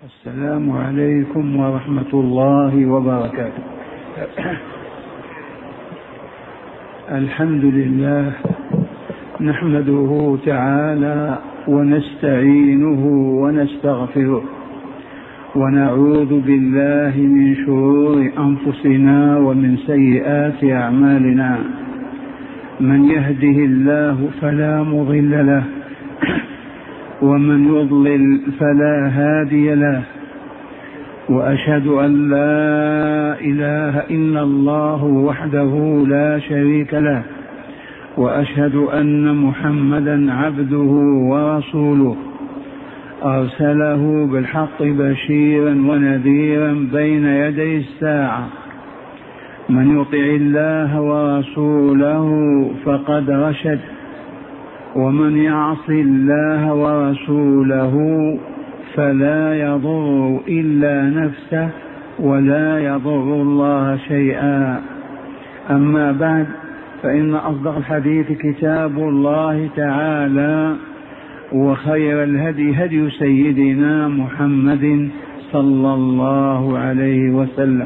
السلام عليكم ورحمة الله وبركاته. الحمد لله نحمده تعالى ونستعينه ونستغفره ونعوذ بالله من شرور أنفسنا ومن سيئات أعمالنا. من يهده الله فلا مضل له ومن يضلل فلا هادي له، وأشهد أن لا إله إلا الله وحده لا شريك له، وأشهد أن محمدا عبده ورسوله أرسله بالحق بشيرا ونذيرا بين يدي الساعة. من يطع الله ورسوله فقد رشد، ومن يعص الله ورسوله فلا يضر إلا نفسه ولا يضر الله شيئا. أما بعد، فإن أصدق الحديث كتاب الله تعالى، وخير الهدي هدي سيدنا محمد صلى الله عليه وسلم،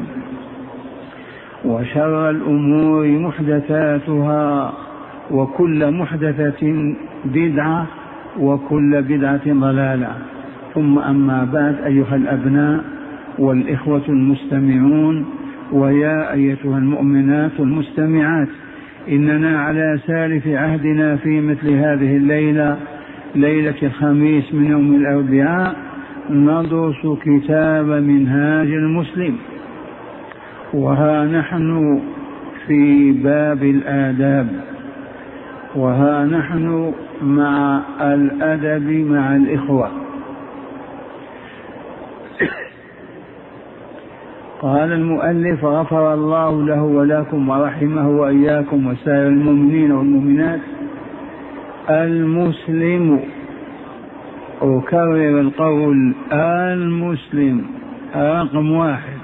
وشر الأمور محدثاتها، وكل محدثة بدعة، وكل بدعة ضلالة. ثم أما بعد، أيها الأبناء والإخوة المستمعون، ويا أيتها المؤمنات المستمعات، إننا على سالف عهدنا في مثل هذه الليلة، ليلة الخميس من يوم الأربعاء، ندرس كتاب منهاج المسلم، وها نحن في باب الآداب، وها نحن مع الأدب مع الإخوة. قال المؤلف غفر الله له ولكم ورحمه وإياكم وسائر المؤمنين والمؤمنات: المسلم، أكرر القول، المسلم رقم واحد،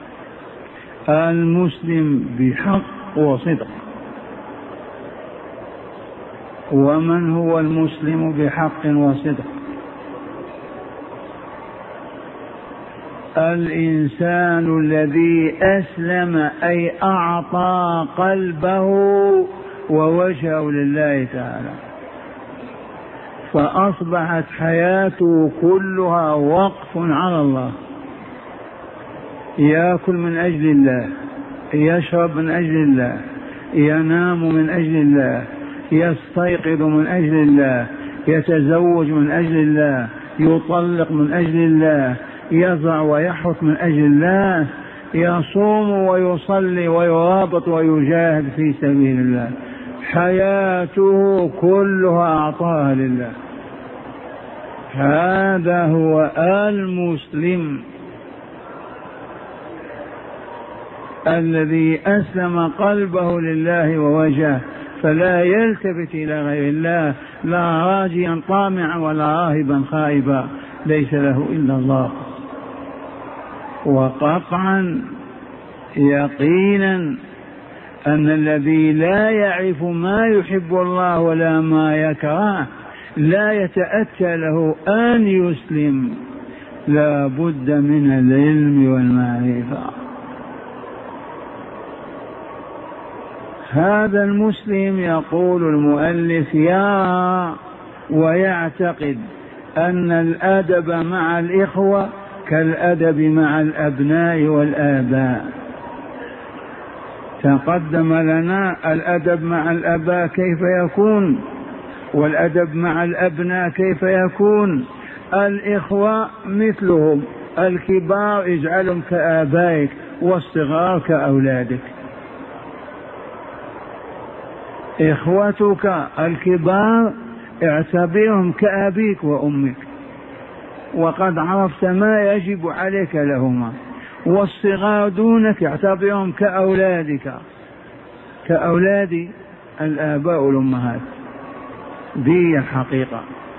المسلم بحق وصدق. ومن هو المسلم بحق وصدق؟ الإنسان الذي أسلم، أي أعطى قلبه ووجهه لله تعالى، فأصبحت حياته كلها وقف على الله. يأكل من أجل الله، يشرب من أجل الله، ينام من أجل الله، يستيقظ من أجل الله، يتزوج من أجل الله، يطلق من أجل الله، يزرع ويحرث من أجل الله، يصوم ويصلي ويرابط ويجاهد في سبيل الله. حياته كلها أعطاها لله. هذا هو المسلم الذي أسلم قلبه لله ووجهه، فلا يلتفت إلى غير الله، لا راجيا طامعا ولا راهبا خائبا، ليس له إلا الله. وقطعا يقينا أن الذي لا يعرف ما يحب الله ولا ما يكره لا يتأتى له أن يسلم، لا بد من العلم والمعرفة. هذا المسلم، يقول المؤلف، يرى ويعتقد أن الأدب مع الإخوة كالأدب مع الأبناء والآباء. تقدم لنا الأدب مع الآباء كيف يكون، والأدب مع الأبناء كيف يكون. الإخوة مثلهم، الكبار اجعلهم كآبائك، والصغار كأولادك. إخوتك الكبار اعتبرهم كأبيك وأمك، وقد عرفت ما يجب عليك لهما. والصغار دونك اعتبرهم كأولادك، كأولاد الآباء والأمهات. دي الحقيقة.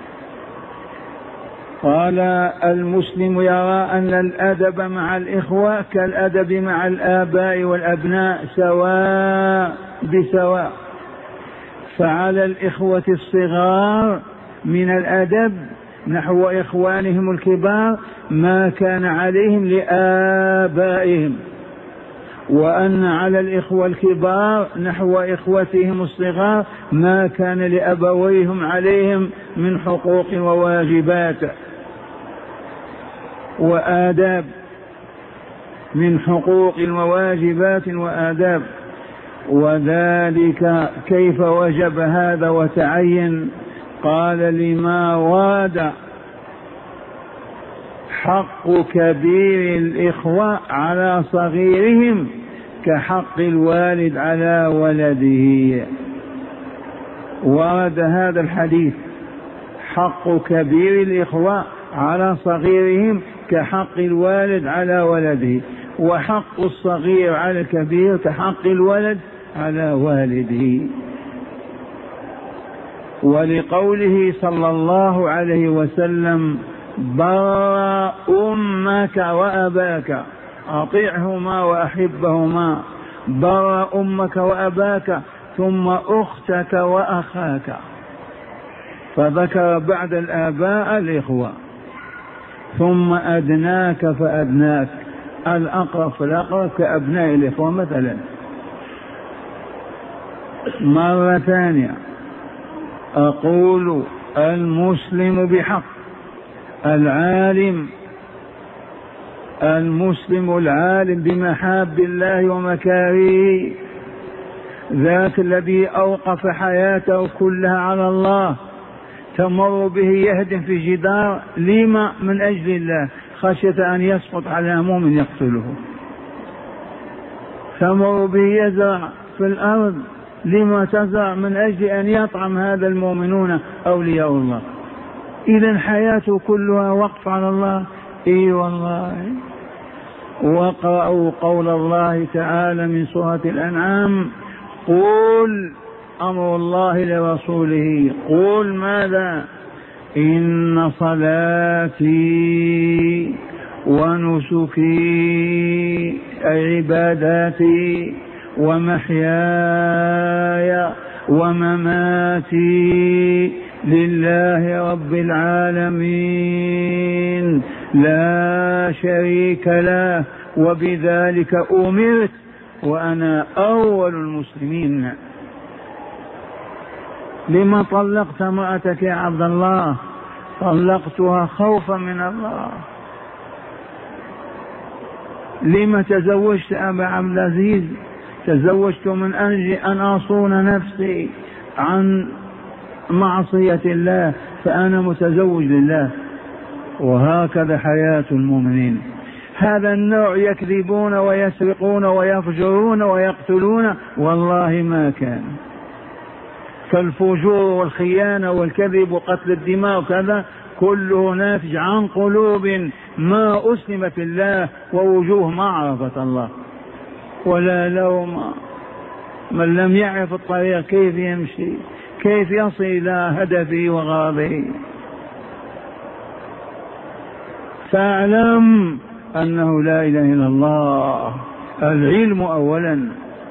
قال: المسلم يرى أن الأدب مع الإخوة كالأدب مع الآباء والأبناء، سواء بسواء. فعلى الإخوة الصغار من الأدب نحو إخوانهم الكبار ما كان عليهم لآبائهم، وأن على الإخوة الكبار نحو إخوتهم الصغار ما كان لأبويهم عليهم من حقوق وواجبات وآداب، من حقوق وواجبات وآداب. وذلك كيف وجب هذا وتعين؟ قال لما ورد حق كبير الإخوة على صغيرهم كحق الوالد على ولده. ورد هذا الحديث حق كبير الإخوة على صغيرهم كحق الوالد على ولده، وحق الصغير على الكبير كحق الولد على والده. ولقوله صلى الله عليه وسلم بر أمك وأباك، أطيعهما وأحبهما، بر أمك وأباك ثم أختك وأخاك، فذكر بعد الآباء الإخوة، ثم أدناك فأدناك، الأقرب فالأقرب كأبناء الإخوة مثلا. مرة ثانية أقول المسلم بحق، العالم، المسلم العالم بمحاب الله ومكارهه، ذاك الذي أوقف حياته كلها على الله، تمر به يهدم في جدار، لما؟ من أجل الله، خشية أن يسقط على مؤمن يقتله. تمر به يزرع في الأرض، لما تزرع؟ من أجل أن يطعم هذا المؤمنون أولياء الله. إذن حياته كلها وقف على الله. إي والله. واقرأوا قول الله تعالى من سورة الأنعام: قل أمر الله لرسوله، قل ماذا؟ إن صلاتي ونسكي أي عباداتي ومحياي ومماتي لله رب العالمين لا شريك له وبذلك أمرت وأنا أول المسلمين. لما طلقت امرأتك يا عبد الله؟ طلقتها خوفا من الله. لما تزوجت أبا عبد العزيز؟ تزوجت من أجل أن أصون نفسي عن معصية الله، فأنا متزوج لله. وهكذا حياة المؤمنين. هذا النوع يكذبون ويسرقون ويفجرون ويقتلون، والله ما كان. فالفجور والخيانة والكذب وقتل الدماء وكذا كله ناتج عن قلوب ما أسلمت الله ووجوه ما عرفت الله. ولا لوم، من لم يعرف الطريق كيف يمشي، كيف يصل إلى هدفه وغرضه. فاعلم أنه لا إله إلا الله، العلم أولا.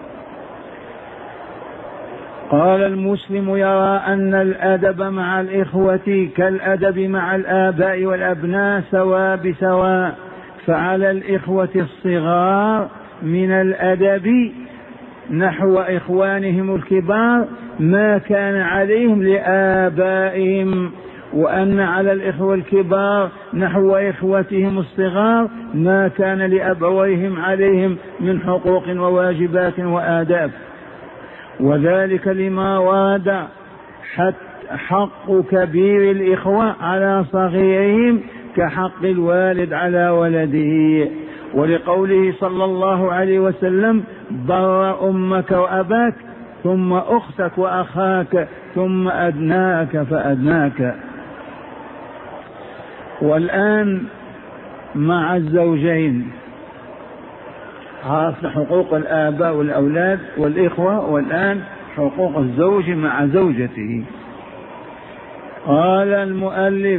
قال المسلم يرى أن الأدب مع الإخوة كالأدب مع الآباء والأبناء سواء بسواء، فعلى الإخوة الصغار من الأدب نحو إخوانهم الكبار ما كان عليهم لآبائهم، وأن على الإخوة الكبار نحو إخوتهم الصغار ما كان لأبويهم عليهم من حقوق وواجبات وآداب. وذلك لما ورد حق كبير الإخوة على صغيرهم كحق الوالد على ولده، ولقوله صلى الله عليه وسلم: بر أمك وأباك ثم أختك وأخاك ثم أدناك فأدناك. والآن مع الزوجين عرفنا حقوق الآباء والأولاد والإخوة، والآن حقوق الزوج مع زوجته. قال المؤلف: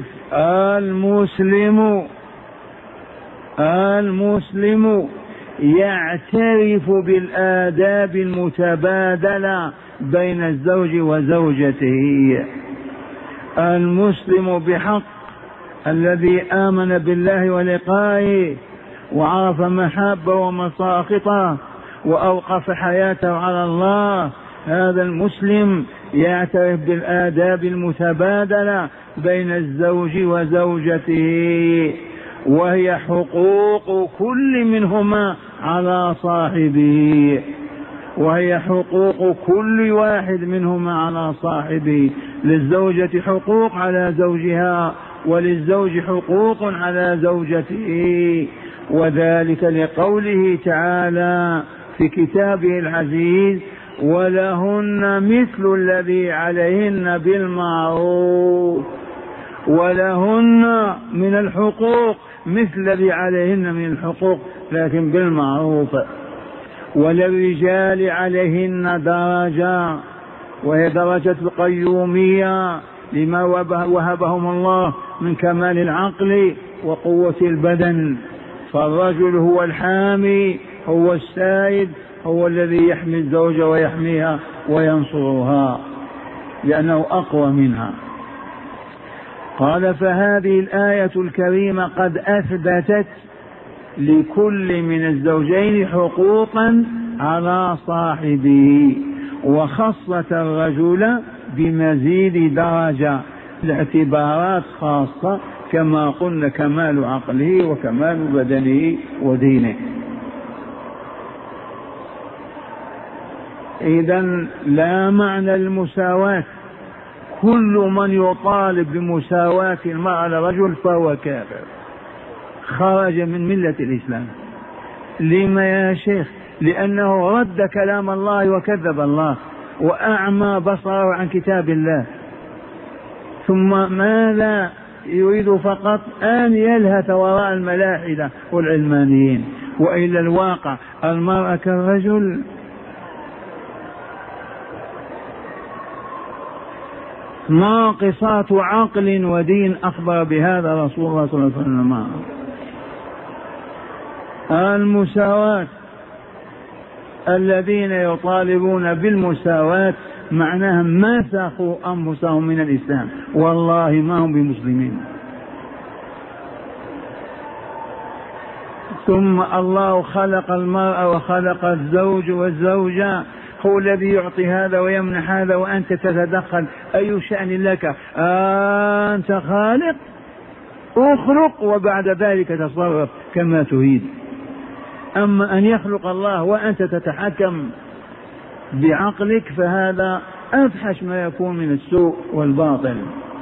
المسلم يعترف بالآداب المتبادلة بين الزوج وزوجته. المسلم بحق الذي آمن بالله ولقائه وعرف محابه ومساخطه وأوقف حياته على الله، هذا المسلم يعترف بالآداب المتبادلة بين الزوج وزوجته، وهي حقوق كل منهما على صاحبه، وهي حقوق كل واحد منهما على صاحبه. للزوجة حقوق على زوجها، وللزوج حقوق على زوجته، وذلك لقوله تعالى في كتابه العزيز: ولهن مثل الذي عليهن بالمعروف. ولهن من الحقوق مثل الذي عليهن من الحقوق، لكن بالمعروف. وللرجال عليهن درجة، وهي درجة القيومية لما وهبهم الله من كمال العقل وقوة البدن. فالرجل هو الحامي، هو السائد، هو الذي يحمي الزوجة ويحميها وينصرها لأنه أقوى منها. قال: فهذه الآية الكريمة قد أثبتت لكل من الزوجين حقوقا على صاحبه، وخصت الرجل بمزيد درجة لاعتبارات خاصة كما قلنا: كمال عقله وكمال بدنه ودينه. إذن لا معنى المساواة، كل من يطالب بمساواة المرأة للرجل فهو كافر، خرج من ملة الإسلام. لما يا شيخ؟ لأنه رد كلام الله وكذب الله وأعمى بصره عن كتاب الله. ثم ماذا يريد؟ فقط أن يلهث وراء الملاحدة والعلمانيين، وإلى الواقع المرأة كالرجل. ناقصات عقل ودين، أخبر بهذا رسول الله صلى الله عليه وسلم. المساواة، الذين يطالبون بالمساواة معناهم مسخوا أنفسهم من الإسلام، والله ما هم بمسلمين. ثم الله خلق المرأة وخلق الزوج والزوجة، هو الذي يعطي هذا ويمنح هذا، وأنت تتدخل. أي شأن لك؟ أنت خالق، اخلق وبعد ذلك تصرف كما تريد. أما أن يخلق الله وأنت تتحكم بعقلك فهذا أفحش ما يكون من السوء والباطل.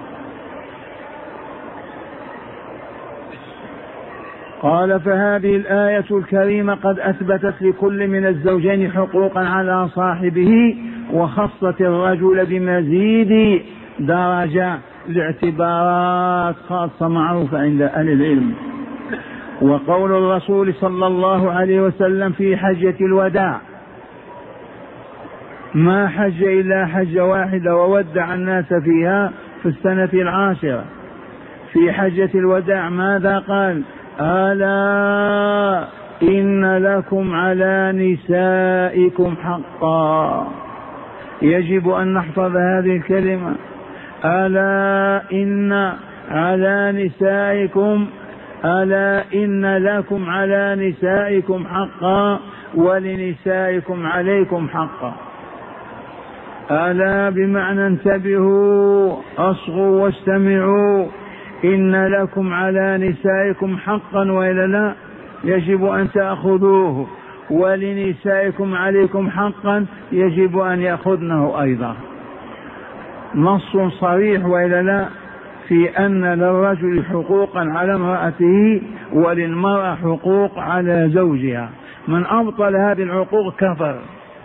قال: فهذه الآية الكريمة قد أثبتت لكل من الزوجين حقوقا على صاحبه، وخصت الرجل بمزيد درجة لاعتبارات خاصة معروفة عند أهل العلم. وقول الرسول صلى الله عليه وسلم في حجة الوداع: ما حج إلا حجة واحدة وودع الناس فيها في السنة 10. في حجة الوداع ماذا قال؟ ألا إن لكم على نسائكم حقا. يجب أن نحفظ هذه الكلمة: ألا إن على نسائكم، ألا إن لكم على نسائكم حقا ولنسائكم عليكم حقا. ألا بمعنى انتبهوا، أصغوا واستمعوا، إن لكم على نسائكم حقا، وإلا لا يجب أن تأخذوه، ولنسائكم عليكم حقا يجب أن يأخذنه أيضا. نص صريح وإلا لا في أن للرجل حقوقا على امرأته وللمرأة حقوق على زوجها. من أبطل هذه الحقوق كفر،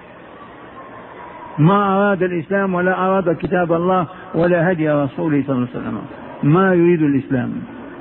ما أراد الإسلام ولا أراد كتاب الله ولا هدي رسوله صلى الله عليه وسلم، ما يريد الإسلام.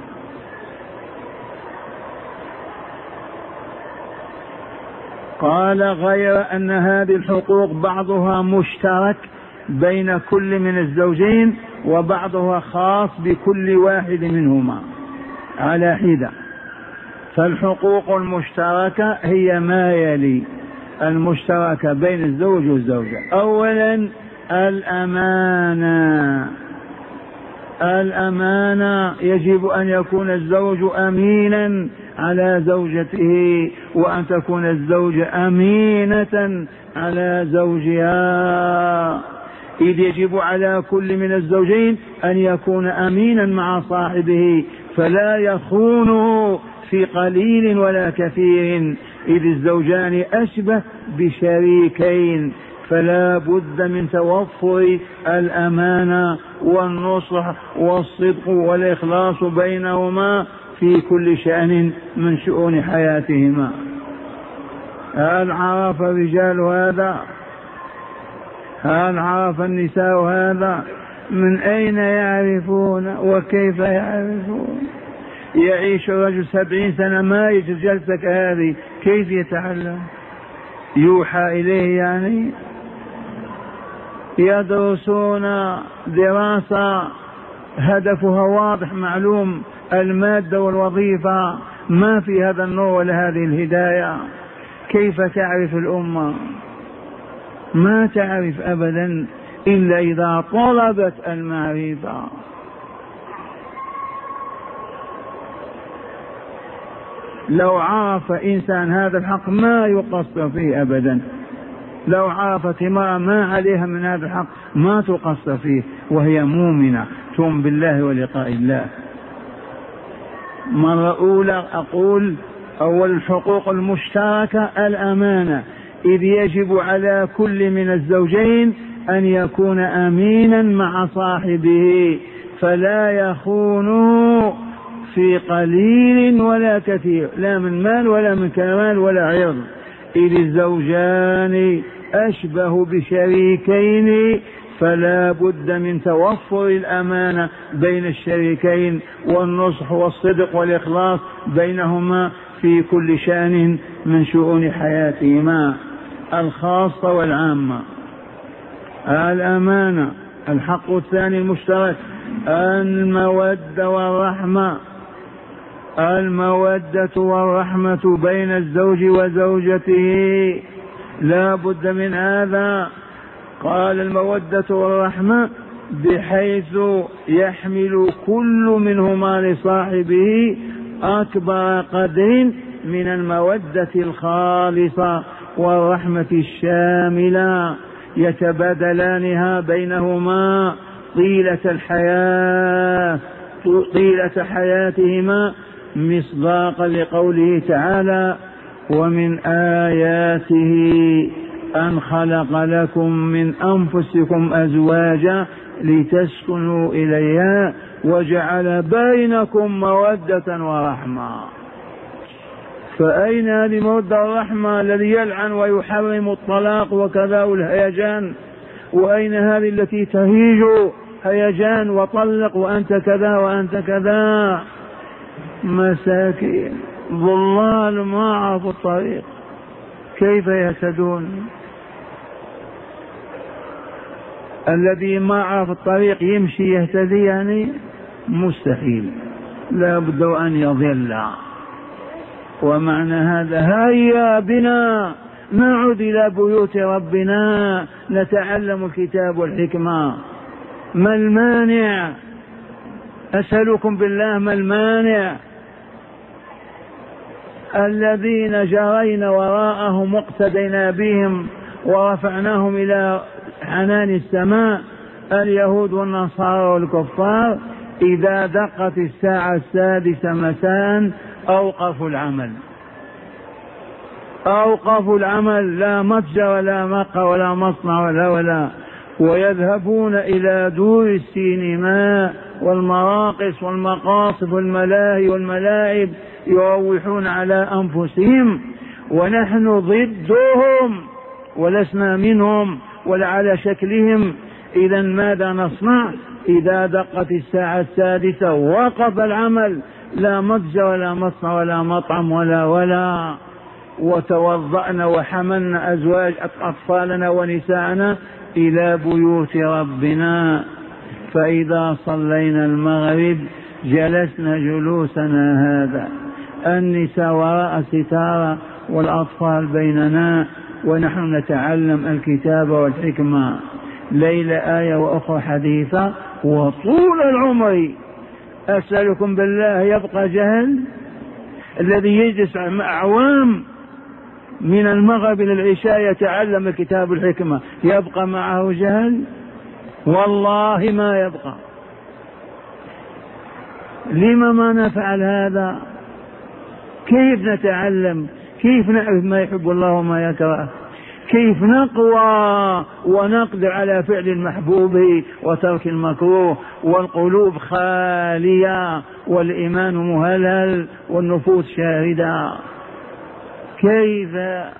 قال: غير أن هذه الحقوق بعضها مشترك بين كل من الزوجين، وبعضها خاص بكل واحد منهما على حدة. فالحقوق المشتركة هي ما يلي: المشتركة بين الزوج والزوجة. أولا الأمانة، الأمانة يجب أن يكون الزوج أمينا على زوجته، وأن تكون الزوجة أمينة على زوجها، إذ يجب على كل من الزوجين أن يكون أمينا مع صاحبه فلا يخونه في قليل ولا كثير، إذ الزوجان أشبه بشريكين، فلا بد من توفر الأمانة والنصح والصدق والإخلاص بينهما في كل شأن من شؤون حياتهما. هل عرف الرجال هذا؟ هل عرف النساء هذا؟ من أين يعرفون وكيف يعرفون؟ يعيش الرجل 70 سنة ما يجلس جلسة هذه، كيف يتعلم؟ يوحى إليه يعني؟ يدرسون دراسة هدفها واضح معلوم، المادة والوظيفة، ما في هذا النور ولا هذه الهداية. كيف تعرف الأمة؟ ما تعرف أبدا إلا إذا طلبت المعرفة. لو عرف إنسان هذا الحق ما يقصر فيه أبدا، لو عرفت امرأة ما عليها من هذا الحق ما تقصر فيه، وهي مؤمنة تؤمن بالله ولقاء الله. مرة أولى أقول أول الحقوق المشتركة الأمانة، إذ يجب على كل من الزوجين أن يكون أمينا مع صاحبه فلا يخونه في قليل ولا كثير، لا من مال ولا من كمال ولا عرض، إذ الزوجان أشبه بشريكين فلا بد من توفر الأمانة بين الشريكين والنصح والصدق والإخلاص بينهما في كل شأن من شؤون حياتهما الخاصة والعامة. الأمانة. الحق الثاني المشترك المودة والرحمة. المودة والرحمة بين الزوج وزوجته لا بد من هذا. قال المودة والرحمة بحيث يحمل كل منهما لصاحبه أكبر قدر من المودة الخالصة والرحمة الشاملة، يتبادلانها بينهما طيلة حياتهما، مصداقا لقوله تعالى: ومن آياته أن خلق لكم من أنفسكم أزواجا لتسكنوا إليها وجعل بينكم مودة ورحمة. فأين هذه المودة والرحمة الذي يلعن ويحرم الطلاق وكذا والهيجان؟ وأين هذه التي تهيج هيجان وطلق وأنت كذا وأنت كذا؟ مساكين ضلال ما عرفوا الطريق، كيف يهتدون؟ الذي ما عرف الطريق يمشي يهتدي يعني مستحيل، لا بد أن يضل. ومعنى هذا هيا بنا نعود إلى بيوت ربنا نتعلم الكتاب والحكمة. ما المانع؟ أسألكم بالله ما المانع؟ الذين جرينا وراءهم واقتدينا بهم ورفعناهم إلى عنان السماء، اليهود والنصارى والكفار، إذا دقت الساعة 6 مساء أوقفوا العمل، لا متجر ولا مقهى ولا مصنع ولا ويذهبون إلى دور السينما والمراقص والمقاصد والملاهي والملاعب يروحون على أنفسهم، ونحن ضدهم ولسنا منهم ولا على شكلهم. إذا ماذا نصنع؟ إذا دقت الساعة 6 وقف العمل، لا متجر ولا مصنع ولا مطعم ولا وتوضأنا وحملنا أطفالنا ونساءنا إلى بيوت ربنا، فإذا صلينا المغرب جلسنا جلوسنا هذا، النساء وراء الستارة والأطفال بيننا، ونحن نتعلم الكتاب والحكمة، ليلة آية وأخرى حديثة وطول العمر. أسألكم بالله يبقى جهل؟ الذي يجلس أعوام من المغرب إلى العشاء يتعلم كتاب الحكمة يبقى معه جهل؟ والله ما يبقى. لما ما نفعل هذا؟ كيف نتعلم؟ كيف نعرف ما يحب الله وما يكره؟ كيف نقوى ونقدر على فعل المحبوب وترك المكروه والقلوب خالية والإيمان مهلهل والنفوس شاردة؟ كيف؟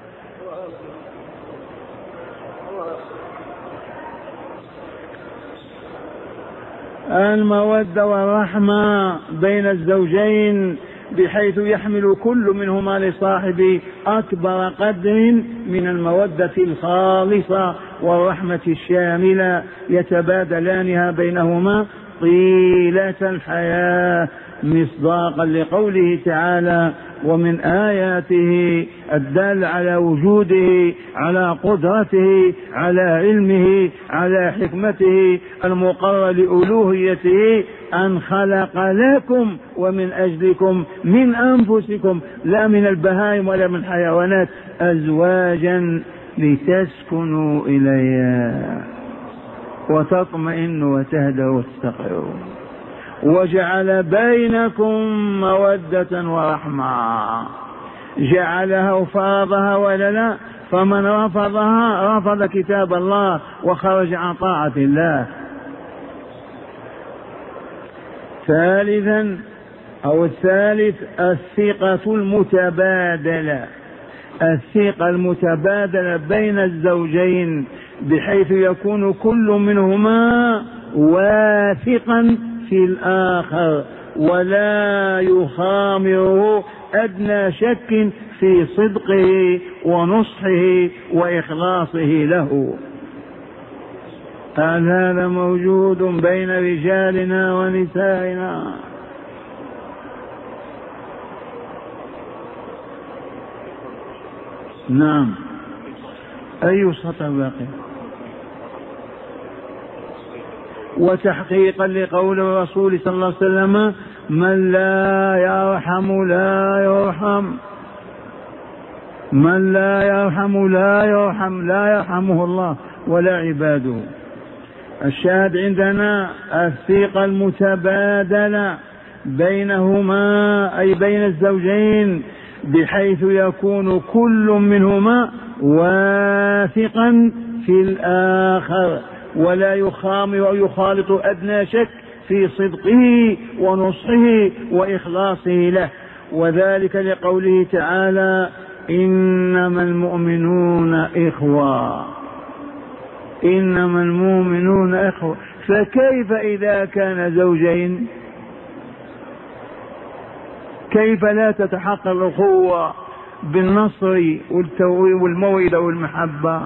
المودة والرحمة بين الزوجين بحيث يحمل كل منهما لصاحبه أكبر قدر من المودة الخالصة والرحمة الشاملة، يتبادلانها بينهما طيلة الحياة، مصداقا لقوله تعالى: ومن آياته الدال على وجوده، على قدرته، على علمه، على حكمته المقرر لألوهيته أن خلق لكم ومن أجلكم من أنفسكم، لا من البهائم ولا من حيوانات، أزواجا لتسكنوا إليها وتطمئنوا وتهدوا وتستقروا، وجعل بينكم مودة ورحمة. جعلها وفرضها ولا لا؟ فمن رفضها رفض كتاب الله وخرج عن طاعة الله. ثالثا أو الثالث الثقة المتبادلة، الثقة المتبادلة بين الزوجين بحيث يكون كل منهما واثقا في الآخر ولا يخامره أدنى شك في صدقه ونصحه وإخلاصه له. هذا موجود بين رجالنا ونسائنا. نعم. أي سطر باقي؟ وتحقيقا لقول الرسول صلى الله عليه وسلم: من لا يرحم لا يرحم، من لا يرحم لا يرحم، لا يرحمه الله ولا عباده. الشاهد عندنا الثقة المتبادلة بينهما أي بين الزوجين بحيث يكون كل منهما واثقا في الآخر ولا يخامر ويخالط أدنى شك في صدقه ونصحه وإخلاصه له، وذلك لقوله تعالى: إنما المؤمنون إخوة، إنما المؤمنون إخوة. فكيف إذا كان زوجين؟ كيف لا تتحقق الأخوة بالنصر والموئدة والمحبة؟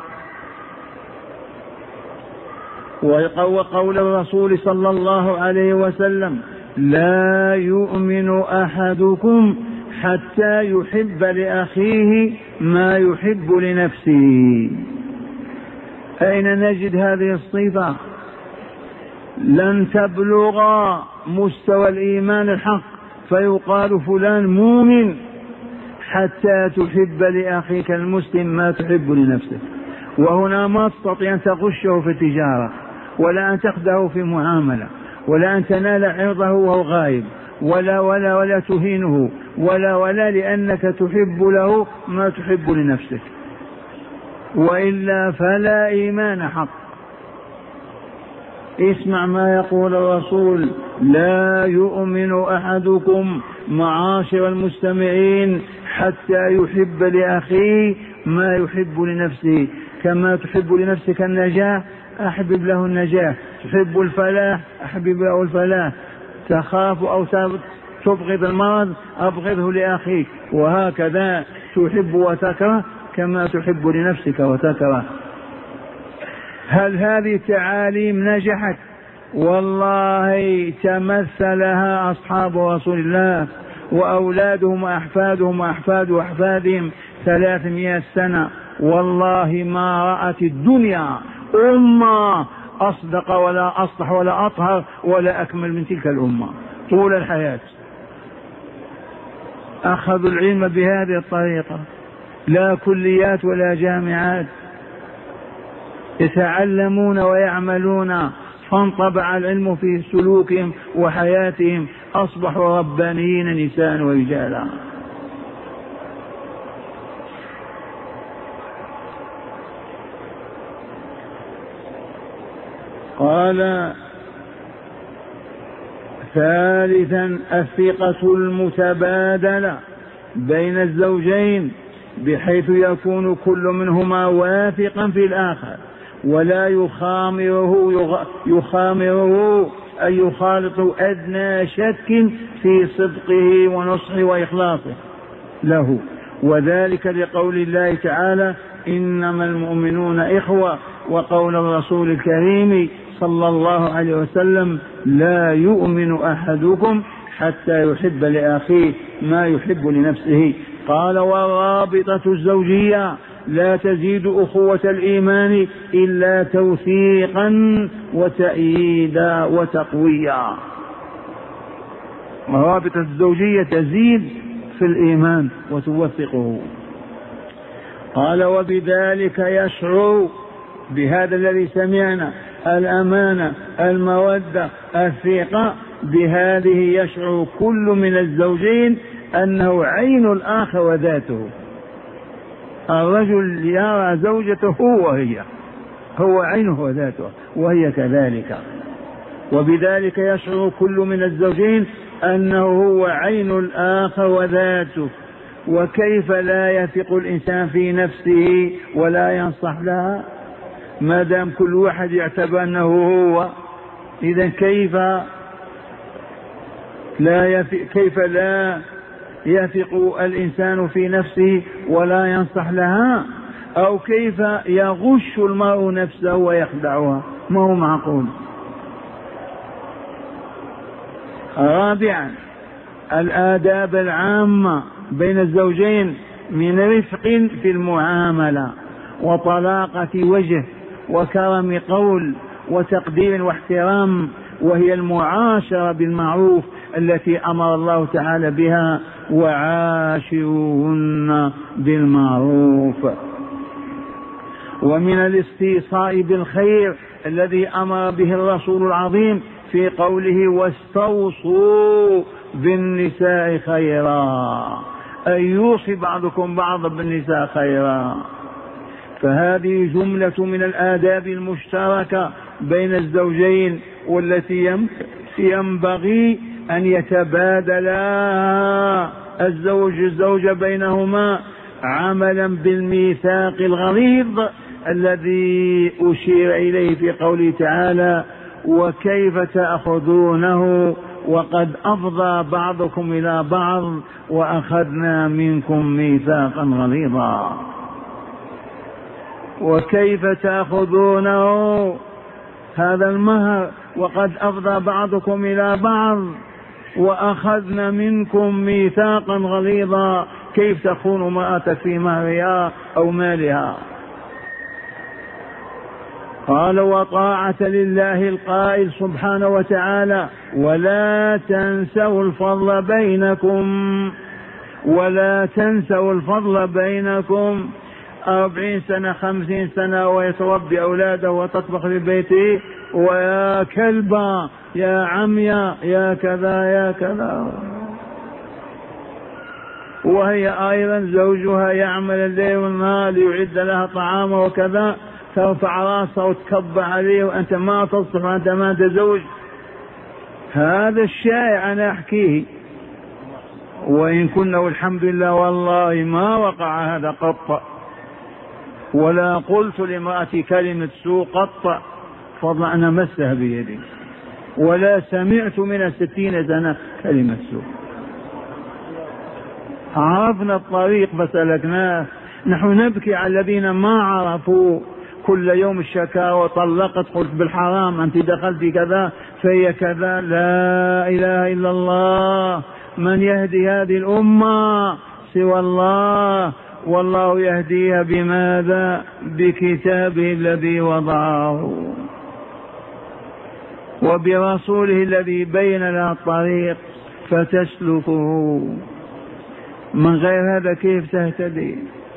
وقول الرسول صلى الله عليه وسلم: لا يؤمن أحدكم حتى يحب لأخيه ما يحب لنفسه. أين نجد هذه الصفة؟ لن تبلغ مستوى الإيمان الحق فيقال فلان مؤمن حتى تحب لأخيك المسلم ما تحب لنفسك. وهنا ما تستطيع أن تغشه في التجارة، ولا أن تخدعه في معاملة، ولا أن تنال عرضه وهو غائب، ولا تهينه، ولا لأنك تحب له ما تحب لنفسك، وإلا فلا إيمان حق. اسمع ما يقول الرسول: لا يؤمن أحدكم معاشر المستمعين حتى يحب لأخيه ما يحب لنفسه. كما تحب لنفسك النجاح أحبب له النجاح، تحب الفلاح أحبب له الفلاح، تخاف أو تبغض المرض أبغضه لأخيك، وهكذا تحب وتكره كما تحب لنفسك وتكره. هل هذه التعاليم نجحت؟ والله تمثلها أصحاب رسول الله وأولادهم وأحفادهم وأحفاد أحفادهم 300 سنة. والله ما رأت الدنيا أمة أصدق ولا أصلح ولا أطهر ولا أكمل من تلك الأمة طول الحياة. أخذوا العلم بهذه الطريقة، لا كليات ولا جامعات، يتعلمون ويعملون، فانطبع العلم في سلوكهم وحياتهم، أصبحوا ربانيين نساء ورجالا. قال ثالثا الثقة المتبادلة بين الزوجين بحيث يكون كل منهما واثقا في الآخر ولا يخامره أي يخالط أدنى شك في صدقه ونصحه وإخلاصه له، وذلك لقول الله تعالى إنما المؤمنون إخوة، وقول الرسول الكريم صلى الله عليه وسلم لا يؤمن أحدكم حتى يحب لأخيه ما يحب لنفسه. قال والرابطة الزوجية لا تزيد أخوة الإيمان إلا توثيقا وتأييدا وتقويا. الرابطة الزوجية تزيد في الإيمان وتوثقه. قال وبذلك يشعر بهذا الذي سمعنا الأمانة المودة الثقة، بهذه يشعر كل من الزوجين أنه عين الآخر وذاته. الرجل يرى زوجته هو عينه وذاته وهي كذلك، وبذلك يشعر كل من الزوجين أنه هو عين الآخر وذاته. وكيف لا يثق الإنسان في نفسه ولا ينصح لها ما دام كل واحد يعتبر أنه هو؟ إذن كيف لا يثق الإنسان في نفسه ولا ينصح لها؟ أو كيف يغش المرء نفسه ويخدعها؟ ما هو معقول. رابعا الآداب العامة بين الزوجين من رفق في المعاملة وطلاقة وجه وكرم قول وتقدير واحترام، وهي المعاشرة بالمعروف التي أمر الله تعالى بها وعاشروهن بالمعروف. ومن الاستيصاء بالخير الذي أمر به الرسول العظيم في قوله واستوصوا بالنساء خيرا، أن يوصي بعضكم بعضا بالنساء خيرا. فهذه جملة من الآداب المشتركة بين الزوجين والتي ينبغي أن يتبادلا الزوج بينهما عملا بالميثاق الغليظ الذي أشير إليه في قوله تعالى وكيف تأخذونه وقد أفضى بعضكم إلى بعض وأخذنا منكم ميثاقا غليظا. وكيف تأخذونه هذا المهر وقد أفضى بعضكم إلى بعض وأخذنا منكم ميثاقا غليظا، كيف تكون امرأتك في مهرها أو مالها؟ قال وطاعة لله القائل سبحانه وتعالى ولا تنسوا الفضل بينكم 40 سنة 50 سنة ويتربي أولاده وتطبخ في بيته ويا كلبا يا عميا يا كذا يا كذا، وهي أيضا زوجها يعمل الليل والنهار ليعد لها طعامه وكذا، ترفع راسه وتكب عليه وأنت ما تصلح وأنت ما تزوج. هذا الشائع أنا أحكيه، وإن كنا والحمد لله والله ما وقع هذا قط، ولا قلت لامرأتي كلمة سوء قط فضلا أن أمسها بيدي، ولا سمعت من 60 سنة كلمة سوء. عرفنا الطريق فسلكناه. نحن نبكي على الذين ما عرفوا، كل يوم الشكاوى طلقت قلت بالحرام أنت دخلت في كذا فهي كذا. لا إله إلا الله، من يهدي هذه الأمة سوى الله، والله يهديها بماذا؟ بكتابه الذي وضعه. وبرسوله الذي بين لنا الطريق فتسلكه. من غير هذا كيف تهتدي؟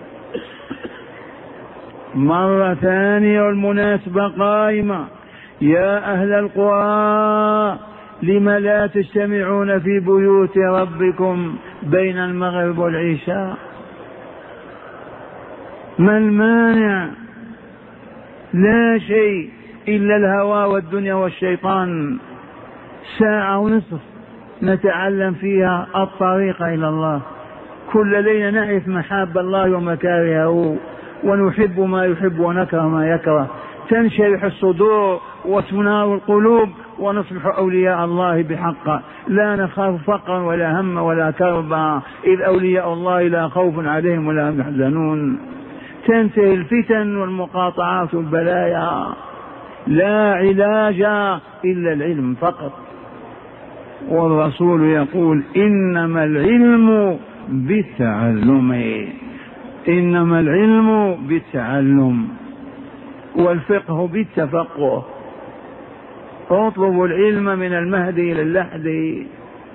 مرة ثانية والمناسبة قائمة: يا أهل القرى لم لا تجتمعون في بيوت ربكم بين المغرب والعشاء؟ ما المانع؟ لا شيء إلا الهوى والدنيا والشيطان. ساعة ونصف نتعلم فيها الطريق إلى الله. كل ليلة نعرف محاب الله ومكارهه، ونحب ما يحب ونكره ما يكره. تنشرح الصدور وتنار القلوب ونصبح أولياء الله بحق، لا نخاف فقرا ولا هم ولا كربا، إذ أولياء الله لا خوف عليهم ولا هم يحزنون. تنتهي الفتن والمقاطعات والبلايا. لا علاج إلا العلم فقط. والرسول يقول: إنما العلم بالتعلم، إنما العلم بالتعلم، والفقه بالتفقه. اطلبوا العلم من المهدي إلى اللحد.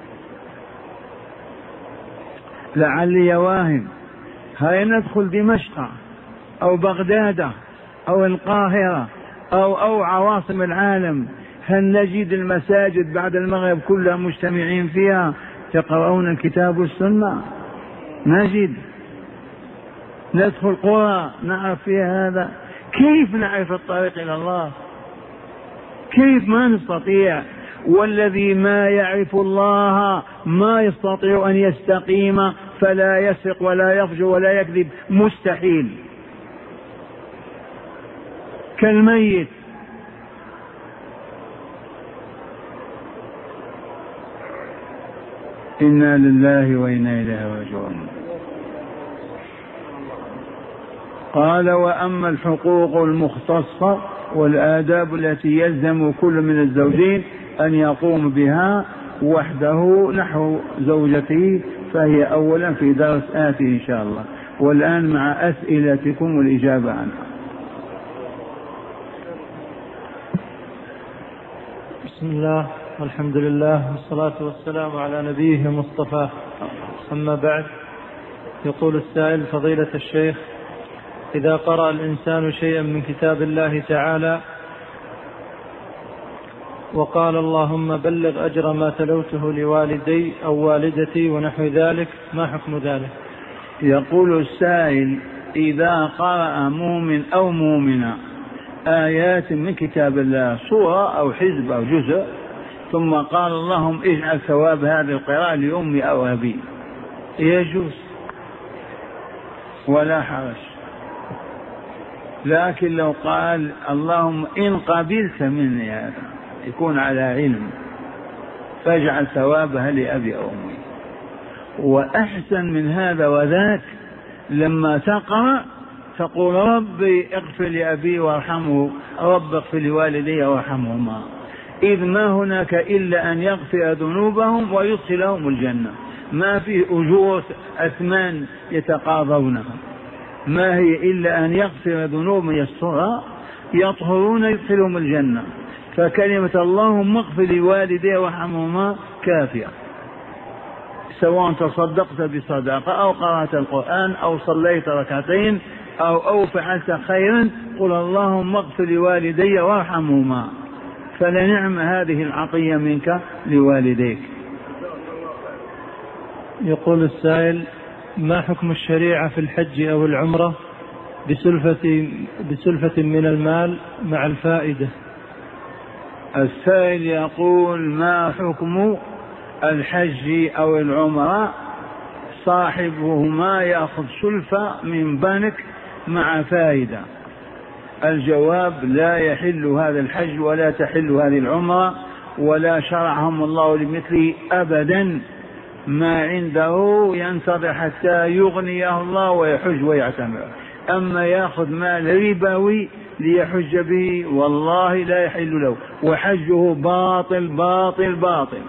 لعلي واهم، هيا ندخل دمشق أو بغداد أو القاهرة أو عواصم العالم، هل نجد المساجد بعد المغرب كلها مجتمعين فيها يقرؤون الكتاب والسنة؟ نجد. ندخل قرى نعرف فيها هذا. كيف نعرف الطريق إلى الله؟ كيف؟ ما نستطيع. والذي ما يعرف الله ما يستطيع أن يستقيم، فلا يسرق ولا يفجر ولا يكذب، مستحيل. كالميت. إنا لله وإنا إليه راجعون. قال: وأما الحقوق المختصة والآداب التي يلزم كل من الزوجين أن يقوم بها وحده نحو زوجته، فهي أولا في درس آتي إن شاء الله، والآن مع أسئلتكم والإجابة عنها. بسم الله والحمد لله والصلاة والسلام على نبيه المصطفى. أما بعد، يقول السائل: فضيلة الشيخ، إذا قرأ الإنسان شيئا من كتاب الله تعالى وقال اللهم بلغ أجر ما تلوته لوالدي أو والدتي ونحو ذلك، ما حكم ذلك؟ يقول السائل: إذا قرأ مؤمن أو مؤمنة آيات من كتاب الله، سورة أو حزب أو جزء، ثم قال اللهم اجعل ثواب هذه القراءة لأمي أو أبي، يجوز ولا حرج. لكن لو قال اللهم إن قبلت مني هذا، يكون على علم، فاجعل ثوابها لأبي أو أمي. وأحسن من هذا وذاك لما تقرأ تقول ربي اغفر لأبي وارحمه، رب اغفر لوالدي وارحمهما، إذ ما هناك إلا أن يغفر ذنوبهم ويدخلهم الجنة. ما في أجور أثمان يتقاضونها، ما هي إلا أن يغفر ذنوب يسترها يطهرون يدخلهم الجنة. فكلمة اللهم اغفر لوالدي وارحمهما كافية، سواء تصدقت بصدقة أو قرأت القرآن أو صليت ركعتين أو فعلت خيرا، قل اللهم اغفر لوالدي وارحمهما، فلنعم هذه العطية منك لوالديك. يقول السائل: ما حكم الشريعة في الحج أو العمرة بسلفة من المال مع الفائدة؟ السائل يقول: ما حكم الحج أو العمرة صاحبهما يأخذ سلفة من بنك مع فائدة؟ الجواب: لا يحل هذا الحج ولا تحل هذه العمرة، ولا شرعهم الله لمثله أبدا. ما عنده ينتظر حتى يغنيه الله ويحج ويعتمر. أما يأخذ مال ربوي ليحج به والله لا يحل له، وحجه باطل باطل باطل.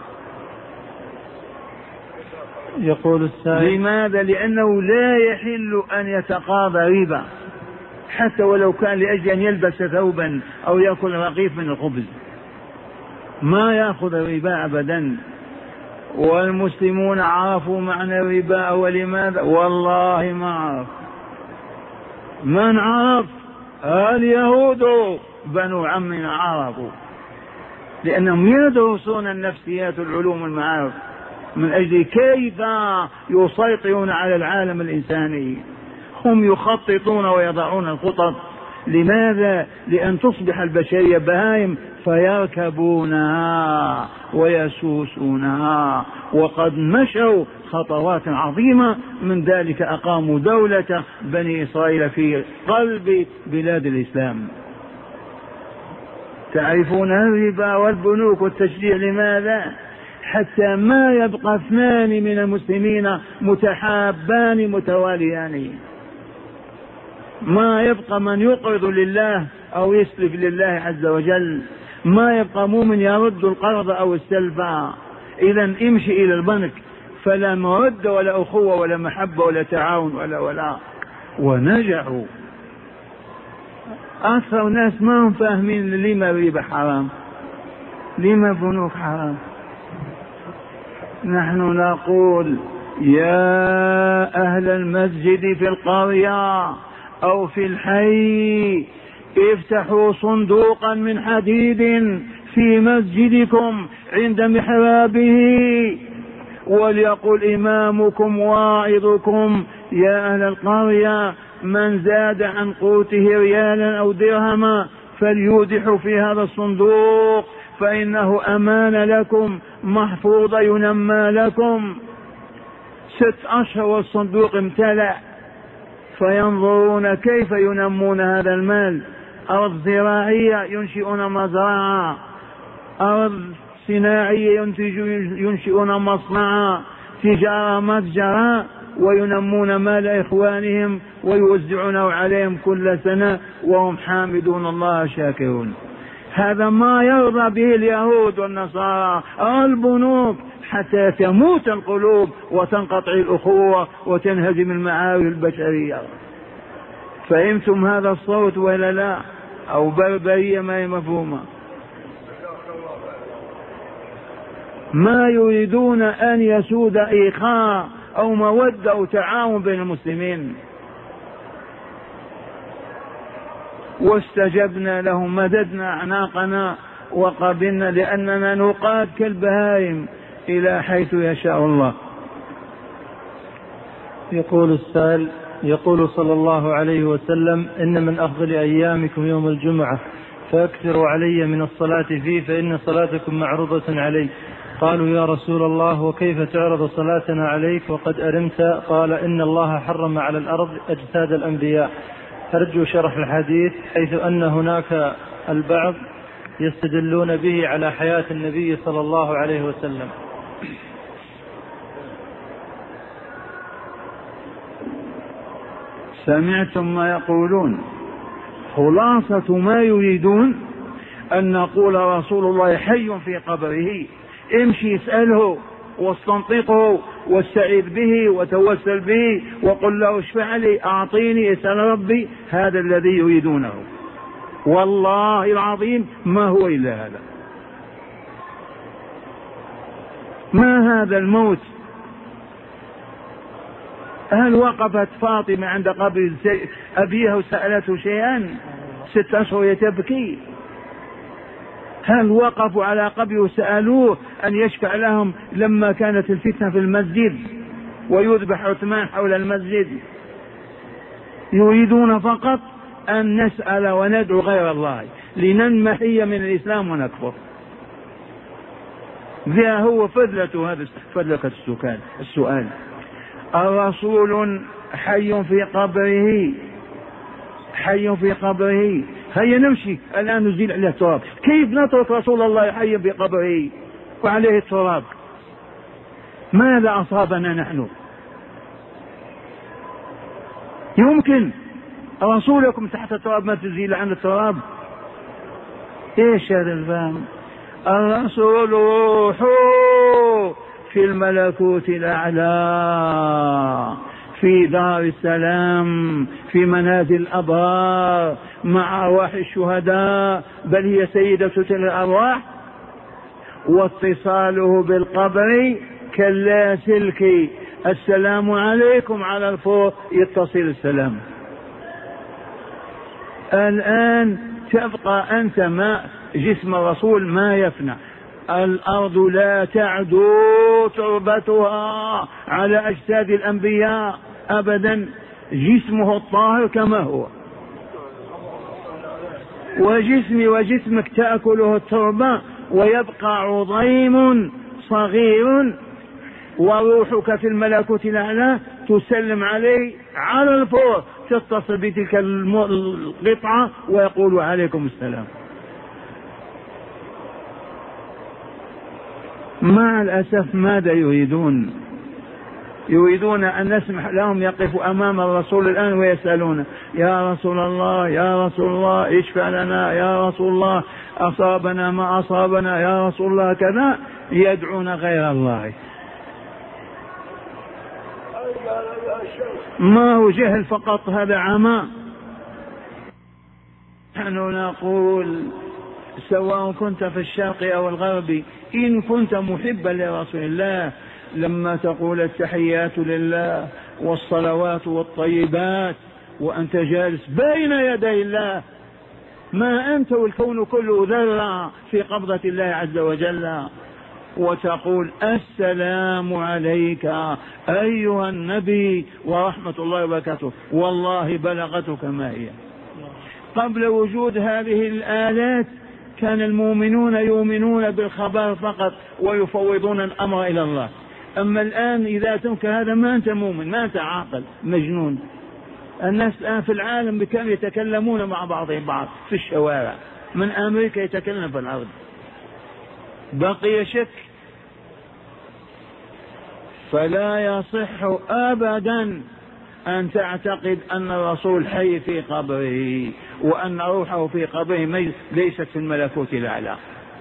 يقول السائل: لماذا؟ لأنه لا يحل أن يتقاضى ربا، حتى ولو كان لأجل أن يلبس ثوبا أو يأكل رغيف من الخبز. ما يأخذ الربا أبدا. والمسلمون عرفوا معنى الربا ولماذا؟ والله ما عرف. من عرف؟ اليهود بنو عمنا عرفوا، لأنهم يدرسون النفسيات والعلوم والمعارف من أجل كيف يسيطرون على العالم الإنساني. هم يخططون ويضعون الخطط. لماذا؟ لأن تصبح البشرية بهائم فيركبونها ويسوسونها، وقد مشوا خطوات عظيمة. من ذلك أقاموا دولة بني إسرائيل في قلب بلاد الإسلام. تعرفون الربا والبنوك والتشجيع. لماذا؟ حتى ما يبقى اثنان من المسلمين متحابان متواليان، ما يبقى من يقرض لله أو يسلف لله عز وجل، ما يبقى مؤمن يرد القرض أو السلف. إذا امشي إلى البنك فلا مرد ولا أخوة ولا محبة ولا تعاون ولا. ونجحوا. أكثر الناس ما هم فاهمين لما الربا حرام، لما البنوك حرام. نحن نقول يا أهل المسجد في القرية أو في الحي افتحوا صندوقا من حديد في مسجدكم عند محرابه، وليقل إمامكم واعظكم يا أهل القرية من زاد عن قوته ريالا أو درهما فليودح في هذا الصندوق فإنه أمان لكم محفوظ ينمى لكم. 6 أشهر والصندوق امتلأ، فينظرون كيف ينمون هذا المال. أرض زراعية ينشئون مزرعة، أرض صناعية ينشئون مصنعا، تجارة متجرة، وينمون مال إخوانهم ويوزعونه عليهم كل سنة وهم حامدون الله شاكرون. هذا ما يرضى به اليهود والنصارى. البنوك حتى تموت القلوب وتنقطع الأخوة وتنهزم المعارف البشرية. فهمتم هذا الصوت ولا لا؟ أو بربرية ما هي مفهومة؟ ما يريدون أن يسود إخاء أو مودة أو تعاون بين المسلمين. واستجبنا لهم، مددنا أعناقنا وقبلنا، لأننا نقاد كالبهائم إلى حيث يشاء الله. يقول السائل: يقول صلى الله عليه وسلم: إن من أفضل أيامكم يوم الجمعة فأكثروا علي من الصلاة فيه فإن صلاتكم معروضة علي. قالوا: يا رسول الله وكيف تعرض صلاتنا عليك وقد أرمت؟ قال: إن الله حرم على الأرض أجساد الأنبياء. أرجو شرح الحديث، حيث أن هناك البعض يستدلون به على حياة النبي صلى الله عليه وسلم. سمعتم ما يقولون؟ خلاصة ما يريدون أن نقول رسول الله حي في قبره، امشي اسأله واستنطقه واستعيذ به وتوسل به وقل له اشفع لي أعطيني اسأل ربي. هذا الذي يريدونه، والله العظيم ما هو إلا هذا. ما هذا الموت؟ هل وقفت فاطمة عند قبر أبيها وسألته شيئا 6 أشهر تبكي؟ هل وقفوا على قبره وسألوه أن يشفع لهم لما كانت الفتنة في المسجد ويذبح عثمان حول المسجد؟ يريدون فقط أن نسأل وندعو غير الله لننمحي من الإسلام ونكفر. ذا هو فذلة هذا فذلة السؤال. الرسول حي في قبره، حي في قبره. هيا نمشي الآن نزيل عليه التراب. كيف نترك رسول الله حي في قبره وعليه التراب؟ ماذا أصابنا نحن؟ يمكن رسولكم تحت التراب ما تزيل عن التراب؟ ايش هذا الفهم؟ الرسول روح في الملكوت الأعلى في دار السلام في منازل الأبرار مع أرواح الشهداء، بل هي سيدة تلك الأرواح. واتصاله بالقبر كاللاسلكي، السلام عليكم على الفور يتصل السلام. الآن تبقى أنت ما جسم الرسول ما يفنى، الأرض لا تعدو تربتها على أجساد الأنبياء أبدا، جسمه الطاهر كما هو، وجسمي وجسمك تأكله التربة ويبقى عظيم صغير، وروحك في الملكوت الأعلى تسلم عليه على الفور، تتصل بتلك القطعة ويقول عليكم السلام. مع الأسف ماذا يريدون؟ يريدون أن نسمح لهم يقفوا أمام الرسول الآن ويسألون يا رسول الله يا رسول الله اشفع لنا، يا رسول الله أصابنا ما أصابنا، يا رسول الله كذا، يدعون غير الله. ما هو جهل فقط، هذا عمى. نحن نقول سواء كنت في الشرق أو الغرب، إن كنت محبا لرسول الله لما تقول التحيات لله والصلوات والطيبات وأنت جالس بين يدي الله، ما أنت والكون كله ذرة في قبضة الله عز وجل، وتقول السلام عليك أيها النبي ورحمة الله وبركاته، والله بلغتك ما هي. قبل وجود هذه الآلات كان المؤمنون يؤمنون بالخبر فقط ويفوضون الأمر إلى الله. أما الآن إذا تمك هذا ما أنت مؤمن، ما أنت عاقل، مجنون. الناس الآن في العالم بكم يتكلمون مع بعضهم بعض في الشوارع، من أمريكا يتكلم في الأرض. بقي شك؟ فلا يصح أبدا أن تعتقد أن الرسول حي في قبره وأن روحه في قبره ليست في الملكوت الأعلى.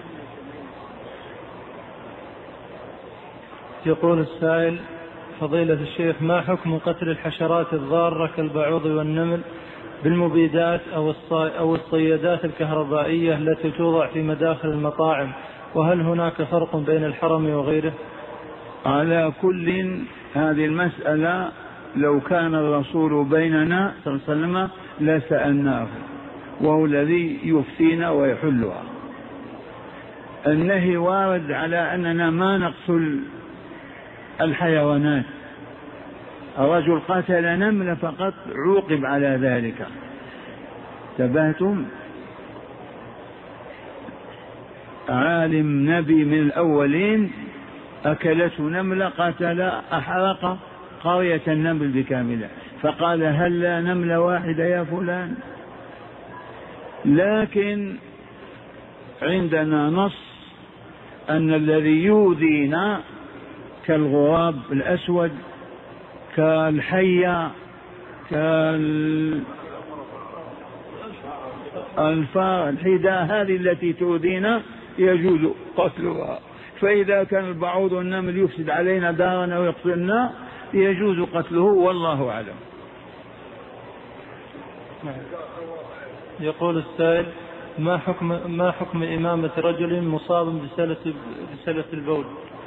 يقول السائل فضيلة الشيخ ما حكم قتل الحشرات الضارة كالبعوض والنمل بالمبيدات أو الصيادات الكهربائية التي توضع في مداخل المطاعم، وهل هناك فرق بين الحرم وغيره؟ على كل هذه المسألة لو كان الرسول بيننا صلى الله عليه وسلم لسألناه، وهو الذي يفتينا ويحلها. النهي وارد على أننا ما نقتل الحيوانات. الرجل قتل نملة فقط عوقب على ذلك، تبهتم. عالم نبي من الأولين أكلته نملة، قتل أحرق قرية النمل بكاملة، فقال هل لا نملة واحدة يا فلان؟ لكن عندنا نص أن الذي يؤذينا كالغراب الأسود كالحية كالفار الحداء، هذه التي تؤذينا يجوز قتلها. فإذا كان البعوض والنمل يفسد علينا دارنا ويقتلنا يجوز قتله، والله أعلم. يقول السائل ما حكم إمامة رجل مصاب بسلس البول؟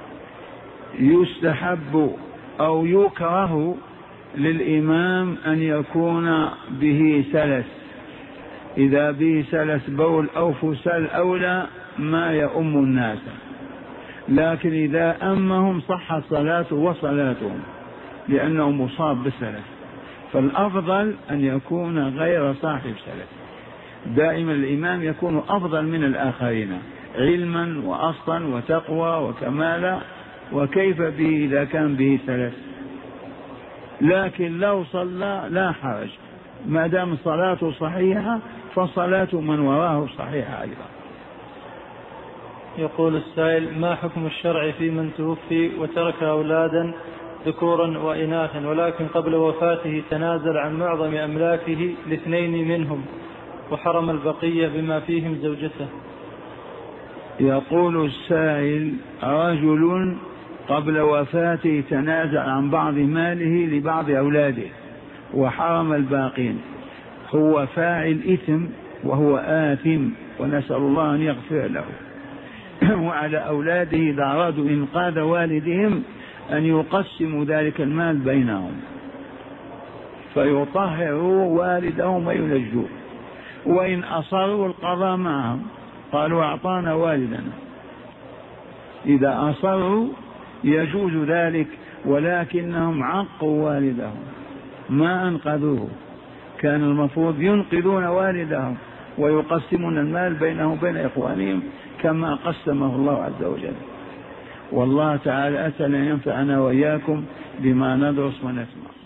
يستحب أو يكره للإمام أن يكون به سلس، إذا به سلس بول أو فسال أولى ما يؤم الناس، لكن إذا أمهم صحت صلاته وصلاتهم لأنه مصاب بسلس. فالأفضل أن يكون غير صاحب سلس، دائما الإمام يكون أفضل من الآخرين علما وأصلا وتقوى وكمالا، وكيف به إذا كان به سلس. لكن لو صلى لا حرج، ما دام صلاته صحيحة فصلاة من وراه صحيحة أيضا. يقول السائل ما حكم الشرع في من توفي وترك أولادا ذكورا وإناثا، ولكن قبل وفاته تنازل عن معظم أملاكه لاثنين منهم وحرم البقية بما فيهم زوجته؟ يقول السائل رجل قبل وفاته تنازل عن بعض ماله لبعض أولاده وحرم الباقين، هو فاعل إثم وهو آثم ونسأل الله أن يغفر له. وعلى أولاده إذا أرادوا إنقاذ والدهم أن يقسموا ذلك المال بينهم فيطهروا والدهم وينجوه، وإن أصروا القضاء معهم، قالوا أعطانا والدنا، إذا أصروا يجوز ذلك، ولكنهم عقوا والدهم ما أنقذوه، كان المفروض ينقذون والدهم ويقسمون المال بينهم بين إخوانهم كما قسمه الله عز وجل. والله تعالى أسأل أن ينفعنا وإياكم بما ندرس ونسمع.